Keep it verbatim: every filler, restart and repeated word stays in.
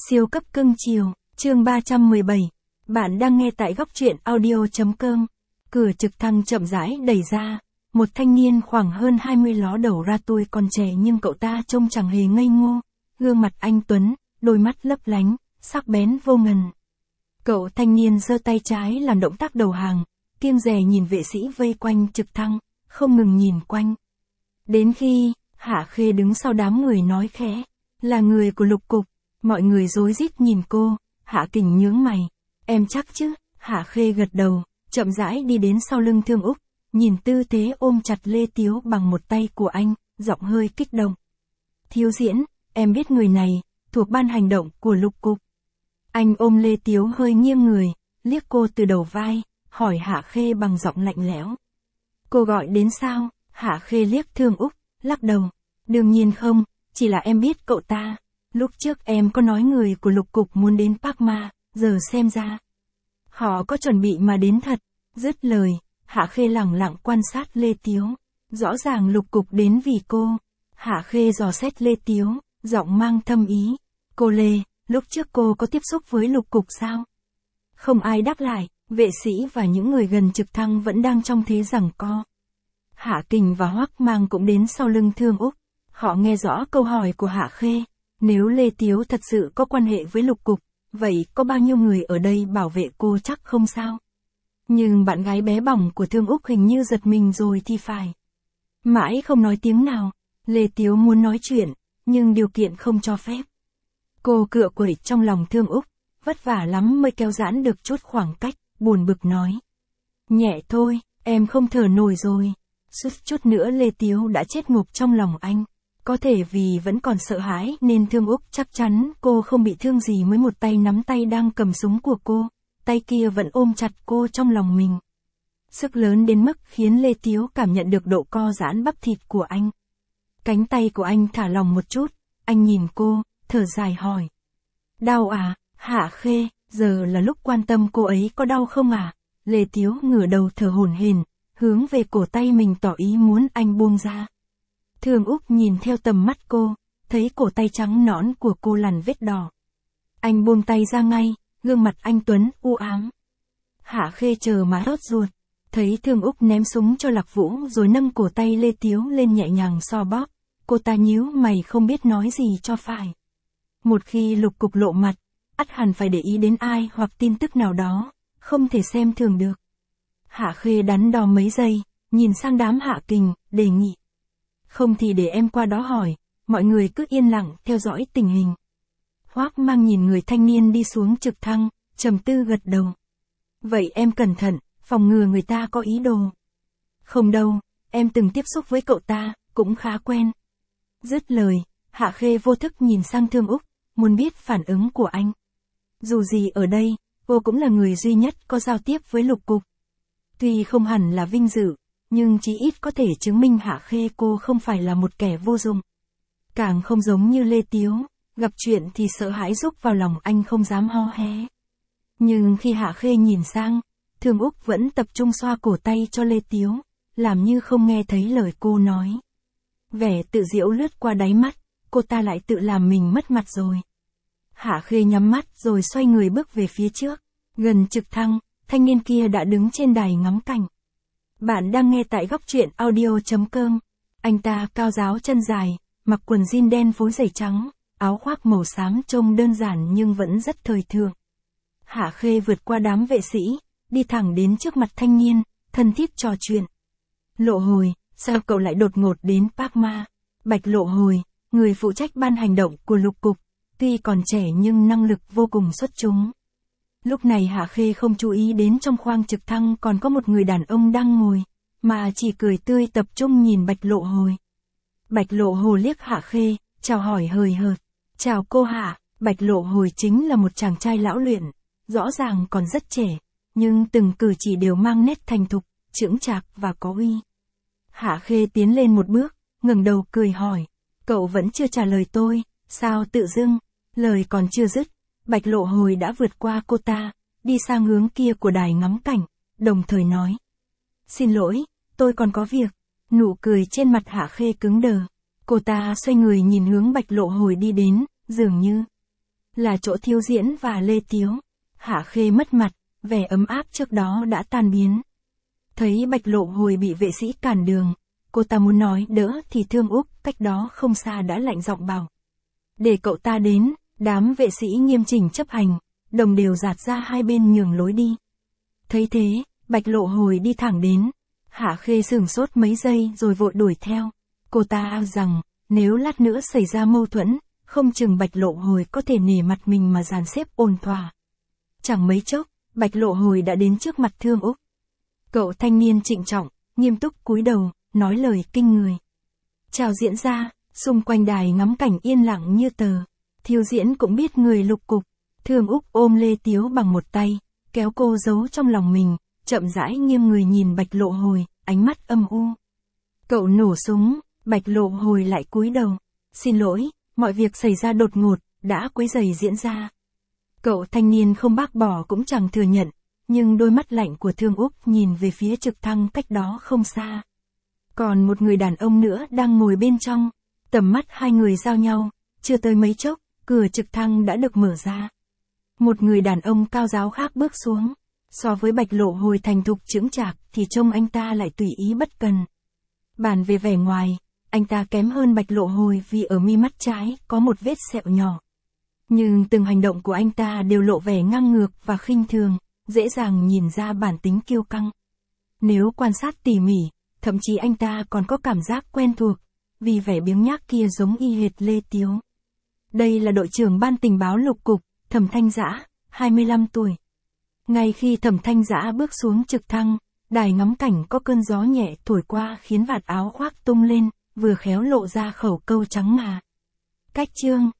Siêu cấp cưng chiều, chương ba trăm mười bảy. Bạn đang nghe tại góc truyện audio.com. Cửa trực thăng chậm rãi đẩy ra. Một thanh niên khoảng hơn hai mươi ló đầu ra tuổi còn trẻ nhưng cậu ta trông chẳng hề ngây ngô. Gương mặt anh tuấn, đôi mắt lấp lánh, sắc bén vô ngần. Cậu thanh niên giơ tay trái làm động tác đầu hàng, kiêng dè nhìn vệ sĩ vây quanh trực thăng, không ngừng nhìn quanh. Đến khi, Hạ Khê đứng sau đám người nói khẽ, là người của Lục Cục. Mọi người rối rít nhìn cô, Hạ Kình nhướng mày. Em chắc chứ? Hạ Khê gật đầu, chậm rãi đi đến sau lưng Thương Úc, nhìn tư thế ôm chặt Lê Tiếu bằng một tay của anh, giọng hơi kích động. Thiếu diễn, em biết người này, thuộc ban hành động của Lục Cục. Anh ôm Lê Tiếu hơi nghiêng người, liếc cô từ đầu vai, hỏi Hạ Khê bằng giọng lạnh lẽo. Cô gọi đến sao? Hạ Khê liếc Thương Úc, lắc đầu. Đương nhiên không, chỉ là em biết cậu ta. Lúc trước em có nói người của Lục Cục muốn đến Park Ma, giờ xem ra. Họ có chuẩn bị mà đến thật. Dứt lời, Hạ Khê lẳng lặng quan sát Lê Tiếu. Rõ ràng Lục Cục đến vì cô. Hạ Khê dò xét Lê Tiếu, giọng mang thâm ý. Cô Lê, lúc trước cô có tiếp xúc với Lục Cục sao? Không ai đáp lại, vệ sĩ và những người gần trực thăng vẫn đang trong thế giằng co. Hạ Kình và Hoắc Mang cũng đến sau lưng Thương Úc. Họ nghe rõ câu hỏi của Hạ Khê. Nếu Lê Tiếu thật sự có quan hệ với Lục Cục, vậy có bao nhiêu người ở đây bảo vệ cô chắc không sao? Nhưng bạn gái bé bỏng của Thương Úc hình như giật mình rồi thì phải. Mãi không nói tiếng nào, Lê Tiếu muốn nói chuyện, nhưng điều kiện không cho phép. Cô cựa quậy trong lòng Thương Úc, vất vả lắm mới kéo giãn được chút khoảng cách, buồn bực nói. Nhẹ thôi, em không thở nổi rồi. Suýt chút nữa Lê Tiếu đã chết ngục trong lòng anh. Có thể vì vẫn còn sợ hãi nên Thương Úc chắc chắn cô không bị thương gì mới một tay nắm tay đang cầm súng của cô, tay kia vẫn ôm chặt cô trong lòng mình. Sức lớn đến mức khiến Lê Tiếu cảm nhận được độ co giãn bắp thịt của anh. Cánh tay của anh thả lỏng một chút, anh nhìn cô, thở dài hỏi. Đau à, Hạ Khê, giờ là lúc quan tâm cô ấy có đau không à? Lê Tiếu ngửa đầu thở hổn hển, hướng về cổ tay mình tỏ ý muốn anh buông ra. Thương Úc nhìn theo tầm mắt cô, thấy cổ tay trắng nõn của cô lằn vết đỏ. Anh buông tay ra ngay, gương mặt anh tuấn u ám. Hạ Khê chờ mà rốt ruột, thấy Thương Úc ném súng cho Lạc Vũ rồi nâng cổ tay Lê Tiếu lên nhẹ nhàng xoa bóp, cô ta nhíu mày không biết nói gì cho phải. Một khi Lục Cục lộ mặt, ắt hẳn phải để ý đến ai hoặc tin tức nào đó, không thể xem thường được. Hạ Khê đắn đo mấy giây, nhìn sang đám Hạ Kình, đề nghị. Không thì để em qua đó hỏi, mọi người cứ yên lặng theo dõi tình hình. Hoắc Mang nhìn người thanh niên đi xuống trực thăng, trầm tư gật đầu. Vậy em cẩn thận, phòng ngừa người ta có ý đồ. Không đâu, em từng tiếp xúc với cậu ta, cũng khá quen. Dứt lời, Hạ Khê vô thức nhìn sang Thương Úc, muốn biết phản ứng của anh. Dù gì ở đây, cô cũng là người duy nhất có giao tiếp với Lục Cục. Tuy không hẳn là vinh dự, nhưng chí ít có thể chứng minh Hạ Khê cô không phải là một kẻ vô dụng. Càng không giống như Lê Tiếu, gặp chuyện thì sợ hãi rúc vào lòng anh không dám ho hé. Nhưng khi Hạ Khê nhìn sang, Thương Úc vẫn tập trung xoa cổ tay cho Lê Tiếu, làm như không nghe thấy lời cô nói. Vẻ tự giễu lướt qua đáy mắt, cô ta lại tự làm mình mất mặt rồi. Hạ Khê nhắm mắt rồi xoay người bước về phía trước. Gần trực thăng, thanh niên kia đã đứng trên đài ngắm cảnh. Bạn đang nghe tại góc truyện audio.com. Anh ta cao ráo chân dài, mặc quần jean đen phối giày trắng, áo khoác màu xám trông đơn giản nhưng vẫn rất thời thượng. Hạ Khê vượt qua đám vệ sĩ, đi thẳng đến trước mặt thanh niên, thân thiết trò chuyện. Lộ Hồi, sao cậu lại đột ngột đến Park Ma? Bạch Lộ Hồi, người phụ trách ban hành động của Lục Cục, tuy còn trẻ nhưng năng lực vô cùng xuất chúng. Lúc này Hạ Khê không chú ý đến trong khoang trực thăng còn có một người đàn ông đang ngồi, mà chỉ cười tươi tập trung nhìn Bạch Lộ Hồi. Bạch Lộ Hồi liếc Hạ Khê, chào hỏi hời hợt. Chào cô Hạ. Bạch Lộ Hồi chính là một chàng trai lão luyện, rõ ràng còn rất trẻ, nhưng từng cử chỉ đều mang nét thành thục, chững chạc và có uy. Hạ Khê tiến lên một bước, ngẩng đầu cười hỏi, cậu vẫn chưa trả lời tôi, sao tự dưng? Lời còn chưa dứt, Bạch Lộ Hồi đã vượt qua cô ta, đi sang hướng kia của đài ngắm cảnh, đồng thời nói. Xin lỗi, tôi còn có việc. Nụ cười trên mặt Hạ Khê cứng đờ. Cô ta xoay người nhìn hướng Bạch Lộ Hồi đi đến, dường như là chỗ Thiêu Diễn và Lê Tiếu. Hạ Khê mất mặt, vẻ ấm áp trước đó đã tan biến. Thấy Bạch Lộ Hồi bị vệ sĩ cản đường, cô ta muốn nói đỡ thì Thương Úc cách đó không xa đã lạnh giọng bảo. Để cậu ta đến, đám vệ sĩ nghiêm chỉnh chấp hành, đồng đều dạt ra hai bên nhường lối đi. Thấy thế, Bạch Lộ Hồi đi thẳng đến. Hạ Khê sửng sốt mấy giây rồi vội đuổi theo. Cô ta ao rằng, nếu lát nữa xảy ra mâu thuẫn, không chừng Bạch Lộ Hồi có thể nể mặt mình mà dàn xếp ôn thỏa. Chẳng mấy chốc, Bạch Lộ Hồi đã đến trước mặt Thương Úc. Cậu thanh niên trịnh trọng, nghiêm túc cúi đầu, nói lời kinh người. Chào diễn gia, xung quanh đài ngắm cảnh yên lặng như tờ. Thiêu Diễn cũng biết người lục cục. Thương Úc ôm Lê Tiếu bằng một tay, kéo cô giấu trong lòng mình, chậm rãi nghiêng người nhìn Bạch Lộ Hồi, ánh mắt âm u. Cậu nổ súng, Bạch Lộ Hồi lại cúi đầu. Xin lỗi, mọi việc xảy ra đột ngột, đã quấy rầy diễn gia. Cậu thanh niên không bác bỏ cũng chẳng thừa nhận, nhưng đôi mắt lạnh của Thương Úc nhìn về phía trực thăng cách đó không xa. Còn một người đàn ông nữa đang ngồi bên trong, tầm mắt hai người giao nhau, chưa tới mấy chốc, cửa trực thăng đã được mở ra. Một người đàn ông cao ráo khác bước xuống, so với Bạch Lộ Hồi thành thục chững chạc thì trông anh ta lại tùy ý bất cần. Bàn về vẻ ngoài, anh ta kém hơn Bạch Lộ Hồi vì ở mi mắt trái có một vết sẹo nhỏ. Nhưng từng hành động của anh ta đều lộ vẻ ngang ngược và khinh thường, dễ dàng nhìn ra bản tính kiêu căng. Nếu quan sát tỉ mỉ, thậm chí anh ta còn có cảm giác quen thuộc, vì vẻ biếng nhác kia giống y hệt Lê Tiếu. Đây là đội trưởng ban tình báo lục cục, Thẩm Thanh Dã, hai mươi lăm tuổi. Ngay khi Thẩm Thanh Dã bước xuống trực thăng, đài ngắm cảnh có cơn gió nhẹ thổi qua khiến vạt áo khoác tung lên, vừa khéo lộ ra khẩu câu trắng ngà. Cách chương